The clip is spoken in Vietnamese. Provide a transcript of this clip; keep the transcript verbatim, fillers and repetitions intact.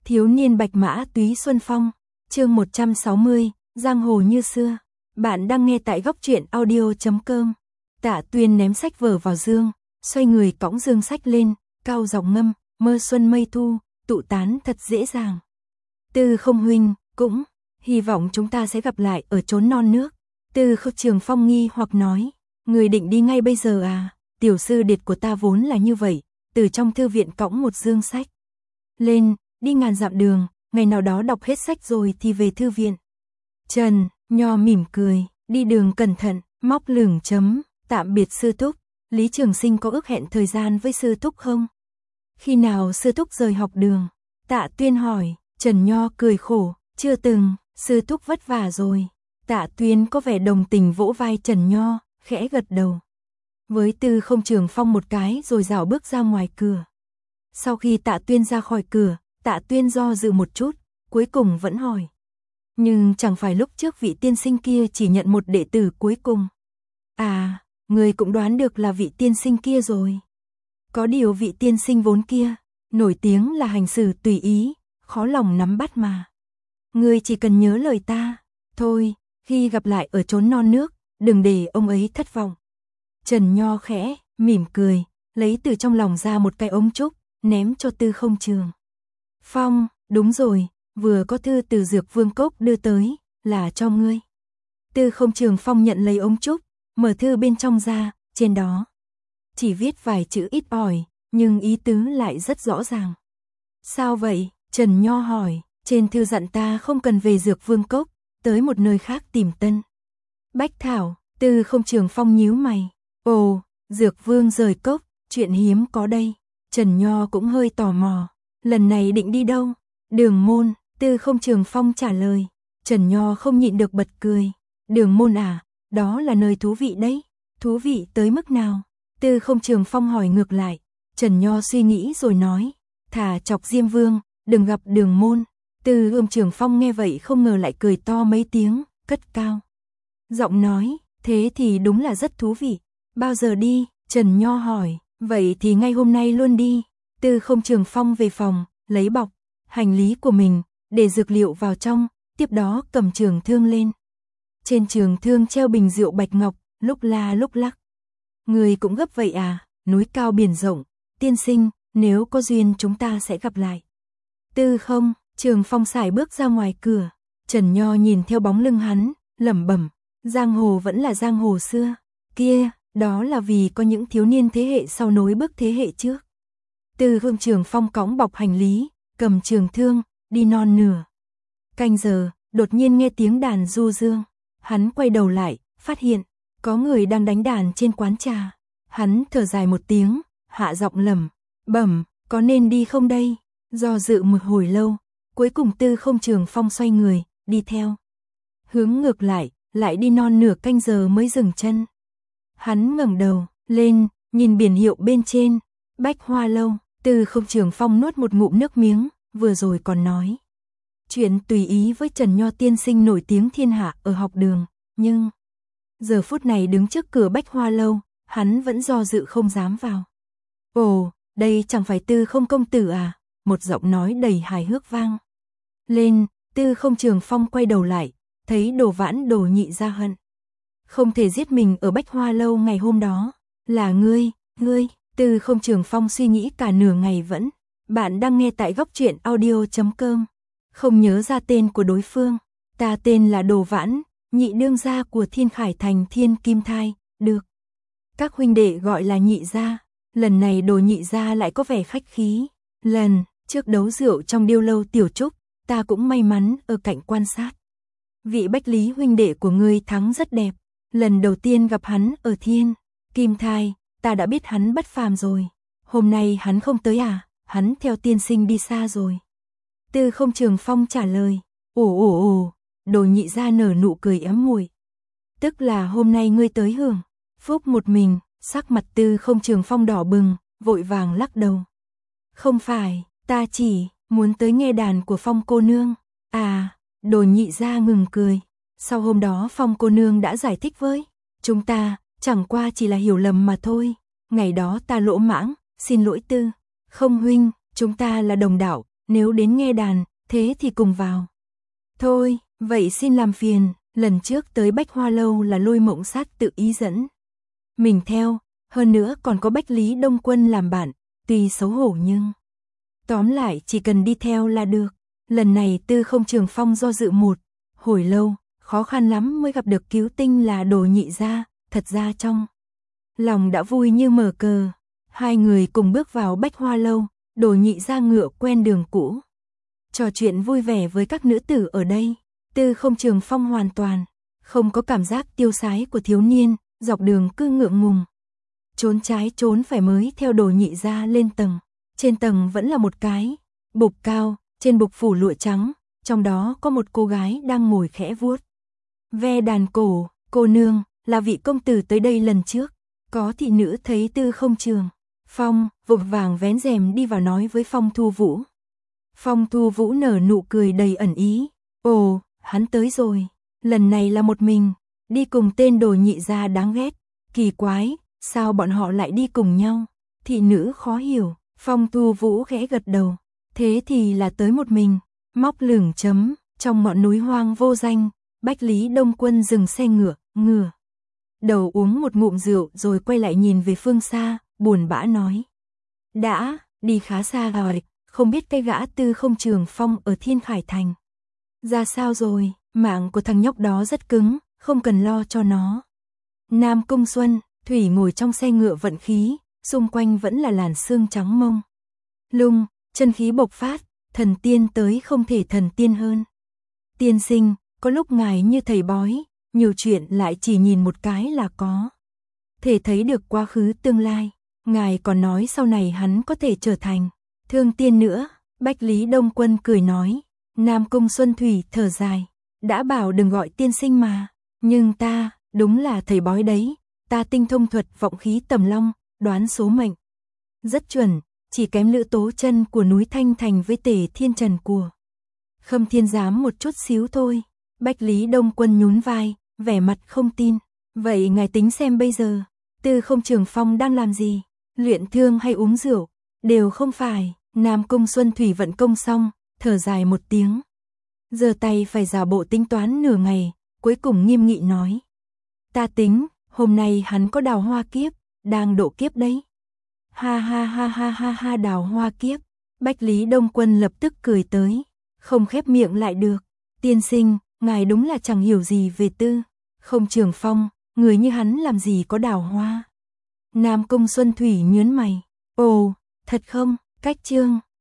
Thiếu niên bạch mã túy xuân phong, chương một trăm sáu mươi, giang hồ như xưa. Bạn đang nghe tại góc truyện audio chấm com. Tạ Tuyên ném sách vở vào dương, xoay người cõng dương sách lên, cao giọng ngâm, mơ xuân mây thu, tụ tán thật dễ dàng. Tư Không huynh, cũng hy vọng chúng ta sẽ gặp lại ở chốn non nước. Tư Không Trường Phong nghi hoặc nói, người định đi ngay bây giờ à? Tiểu sư điệt của ta vốn là như vậy, từ trong thư viện cõng một dương sách lên, đi ngàn dặm đường, ngày nào đó đọc hết sách rồi thì về thư viện. Trần Nho mỉm cười, đi đường cẩn thận, móc lửng chấm, tạm biệt sư thúc. Lý Trường Sinh có ước hẹn thời gian với sư thúc không? Khi nào sư thúc rời học đường? Tạ Tuyên hỏi. Trần Nho cười khổ, chưa từng, sư thúc vất vả rồi. Tạ Tuyên có vẻ đồng tình vỗ vai Trần Nho, khẽ gật đầu. Với Tư Không Trường Phong một cái rồi dạo bước ra ngoài cửa. Sau khi Tạ Tuyên ra khỏi cửa, Tạ Tuyên do dự một chút, cuối cùng vẫn hỏi. Nhưng chẳng phải lúc trước vị tiên sinh kia chỉ nhận một đệ tử cuối cùng. À, người cũng đoán được là vị tiên sinh kia rồi. Có điều vị tiên sinh vốn kia, nổi tiếng là hành xử tùy ý, khó lòng nắm bắt mà. Người chỉ cần nhớ lời ta, thôi, khi gặp lại ở chốn non nước, đừng để ông ấy thất vọng. Trần Nho khẽ, mỉm cười, lấy từ trong lòng ra một cái ống trúc, ném cho Tư Không Trường Phong, đúng rồi, vừa có thư từ Dược Vương Cốc đưa tới, là cho ngươi. Tư Không Trường Phong nhận lấy ống trúc, mở thư bên trong ra, trên đó chỉ viết vài chữ ít ỏi, nhưng ý tứ lại rất rõ ràng. Sao vậy? Trần Nho hỏi, trên thư dặn ta không cần về Dược Vương Cốc, tới một nơi khác tìm Tân Bách Thảo. Tư Không Trường Phong nhíu mày, ồ, Dược Vương rời cốc, chuyện hiếm có đây. Trần Nho cũng hơi tò mò, lần này định đi đâu? Đường môn. Tư Không Trường Phong trả lời. Trần Nho không nhịn được bật cười, đường môn à, đó là nơi thú vị đấy. Thú vị tới mức nào? Tư Không Trường Phong hỏi ngược lại. Trần Nho suy nghĩ rồi nói, thả chọc Diêm Vương, đừng gặp đường môn. Tư Không Trường Phong nghe vậy không ngờ lại cười to mấy tiếng, cất cao giọng nói, thế thì đúng là rất thú vị. Bao giờ đi? Trần Nho hỏi. Vậy thì ngay hôm nay luôn đi. Tư Không Trường Phong về phòng, lấy bọc hành lý của mình, để dược liệu vào trong, tiếp đó cầm trường thương lên. Trên trường thương treo bình rượu bạch ngọc, lúc la lúc lắc. Người cũng gấp vậy à? Núi cao biển rộng, tiên sinh, nếu có duyên chúng ta sẽ gặp lại. Tư Không Trường Phong sải bước ra ngoài cửa. Trần Nho nhìn theo bóng lưng hắn, lẩm bẩm, giang hồ vẫn là giang hồ xưa kia, đó là vì có những thiếu niên thế hệ sau nối bước thế hệ trước. Tư Không Trường Phong cõng bọc hành lý, cầm trường thương, đi non nửa canh giờ, đột nhiên nghe tiếng đàn du dương. Hắn quay đầu lại, phát hiện có người đang đánh đàn trên quán trà. Hắn thở dài một tiếng, hạ giọng lẩm bẩm, có nên đi không đây? Do dự một hồi lâu, cuối cùng Tư Không Trường Phong xoay người, đi theo hướng ngược lại, lại đi non nửa canh giờ mới dừng chân. Hắn ngẩng đầu lên, nhìn biển hiệu bên trên, Bách Hoa Lâu. Tư Không Trường Phong nuốt một ngụm nước miếng, vừa rồi còn nói chuyện tùy ý với Trần Nho tiên sinh nổi tiếng thiên hạ ở học đường, nhưng giờ phút này đứng trước cửa Bách Hoa Lâu, hắn vẫn do dự không dám vào. Ồ, đây chẳng phải Tư Không công tử à? Một giọng nói đầy hài hước vang lên. Tư Không Trường Phong quay đầu lại, thấy Đồ Vãn Đồ Nhị Gia hận không thể giết mình ở Bách Hoa Lâu ngày hôm đó. Là ngươi, ngươi. Tư Không Trường Phong suy nghĩ cả nửa ngày vẫn. Bạn đang nghe tại góc truyện audio chấm com. Không nhớ ra tên của đối phương. Ta tên là Đồ Vãn, nhị đương gia của Thiên Khải Thành Thiên Kim Thai, được các huynh đệ gọi là Nhị Gia. Lần này Đồ Nhị Gia lại có vẻ khách khí. Lần trước đấu rượu trong điêu lâu Tiểu Trúc, ta cũng may mắn ở cạnh quan sát. Vị Bách Lý huynh đệ của ngươi thắng rất đẹp. Lần đầu tiên gặp hắn ở Thiên Kim Thai, ta đã biết hắn bất phàm rồi. Hôm nay hắn không tới à? Hắn theo tiên sinh đi xa rồi. Tư Không Trường Phong trả lời. Ồ ồ ồ, Đồ Nhị Gia nở nụ cười ấm nguội. Tức là hôm nay ngươi tới hưởng phúc một mình. Sắc mặt Tư Không Trường Phong đỏ bừng, vội vàng lắc đầu. Không phải, ta chỉ muốn tới nghe đàn của Phong cô nương. À, Đồ Nhị Gia ngừng cười. Sau hôm đó Phong cô nương đã giải thích với chúng ta, chẳng qua chỉ là hiểu lầm mà thôi. Ngày đó ta lỗ mãng, xin lỗi Tư Không huynh, chúng ta là đồng đạo, nếu đến nghe đàn, thế thì cùng vào. Thôi, vậy xin làm phiền, lần trước tới Bách Hoa Lâu là Lôi Mộng Sát tự ý dẫn mình theo, hơn nữa còn có Bách Lý Đông Quân làm bạn, tuy xấu hổ nhưng tóm lại chỉ cần đi theo là được. Lần này Tư Không Trường Phong do dự một hồi lâu, khó khăn lắm mới gặp được cứu tinh là Đồ Nhị Gia, thật ra trong lòng đã vui như mở cờ. Hai người cùng bước vào Bách Hoa Lâu, Đồ Nhị Gia ngựa quen đường cũ, trò chuyện vui vẻ với các nữ tử ở đây. Tư Không Trường Phong hoàn toàn không có cảm giác tiêu sái của thiếu niên, dọc đường cứ ngượng ngùng trốn trái trốn phải mới theo Đồ Nhị Gia lên tầng. Trên tầng vẫn là một cái bục cao, trên bục phủ lụa trắng, trong đó có một cô gái đang ngồi khẽ vuốt ve đàn cổ. Cô nương, là vị công tử tới đây lần trước. Có thị nữ thấy Tư Không Trường Phong, vội vàng vén rèm đi vào nói với Phong Thu Vũ. Phong Thu Vũ nở nụ cười đầy ẩn ý. Ồ, hắn tới rồi. Lần này là một mình, đi cùng tên Đồ Nhị Gia đáng ghét. Kỳ quái, sao bọn họ lại đi cùng nhau? Thị nữ khó hiểu. Phong Thu Vũ khẽ gật đầu. Thế thì là tới một mình. Móc lửng chấm, trong ngọn núi hoang vô danh, Bách Lý Đông Quân dừng xe ngựa, ngửa đầu uống một ngụm rượu rồi quay lại nhìn về phương xa, buồn bã nói. Đã, đi khá xa rồi, không biết cái gã Tư Không Trường Phong ở Thiên Khải Thành ra sao rồi. Mạng của thằng nhóc đó rất cứng, không cần lo cho nó. Nam Cung Xuân, Thủy ngồi trong xe ngựa vận khí, xung quanh vẫn là làn sương trắng mông lung, chân khí bộc phát, thần tiên tới không thể thần tiên hơn. Tiên sinh, có lúc ngài như thầy bói, nhiều chuyện lại chỉ nhìn một cái là có thể thấy được quá khứ tương lai. Ngài còn nói sau này hắn có thể trở thành thương tiên nữa. Bách Lý Đông Quân cười nói. Nam Cung Xuân Thủy thở dài. Đã bảo đừng gọi tiên sinh mà. Nhưng ta, đúng là thầy bói đấy. Ta tinh thông thuật vọng khí tầm long, đoán số mệnh rất chuẩn, chỉ kém Lữ Tố Chân của núi Thanh Thành với Tề Thiên Trần của Khâm Thiên Giám một chút xíu thôi. Bách Lý Đông Quân nhún vai, vẻ mặt không tin. Vậy ngài tính xem bây giờ, Tư Không Trường Phong đang làm gì? Luyện thương hay uống rượu? Đều không phải. Nam Cung Xuân Thủy vận công xong, thở dài một tiếng. Giơ tay phải giả bộ tính toán nửa ngày, cuối cùng nghiêm nghị nói. Ta tính, hôm nay hắn có đào hoa kiếp, đang độ kiếp đấy. Ha ha ha ha ha ha, đào hoa kiếp. Bách Lý Đông Quân lập tức cười tới, không khép miệng lại được. Tiên sinh, ngài đúng là chẳng hiểu gì về Tư Không Trường Phong, người như hắn làm gì có đào hoa. Nam Cung Xuân Thủy nhướng mày. Ồ, thật không? Cách chương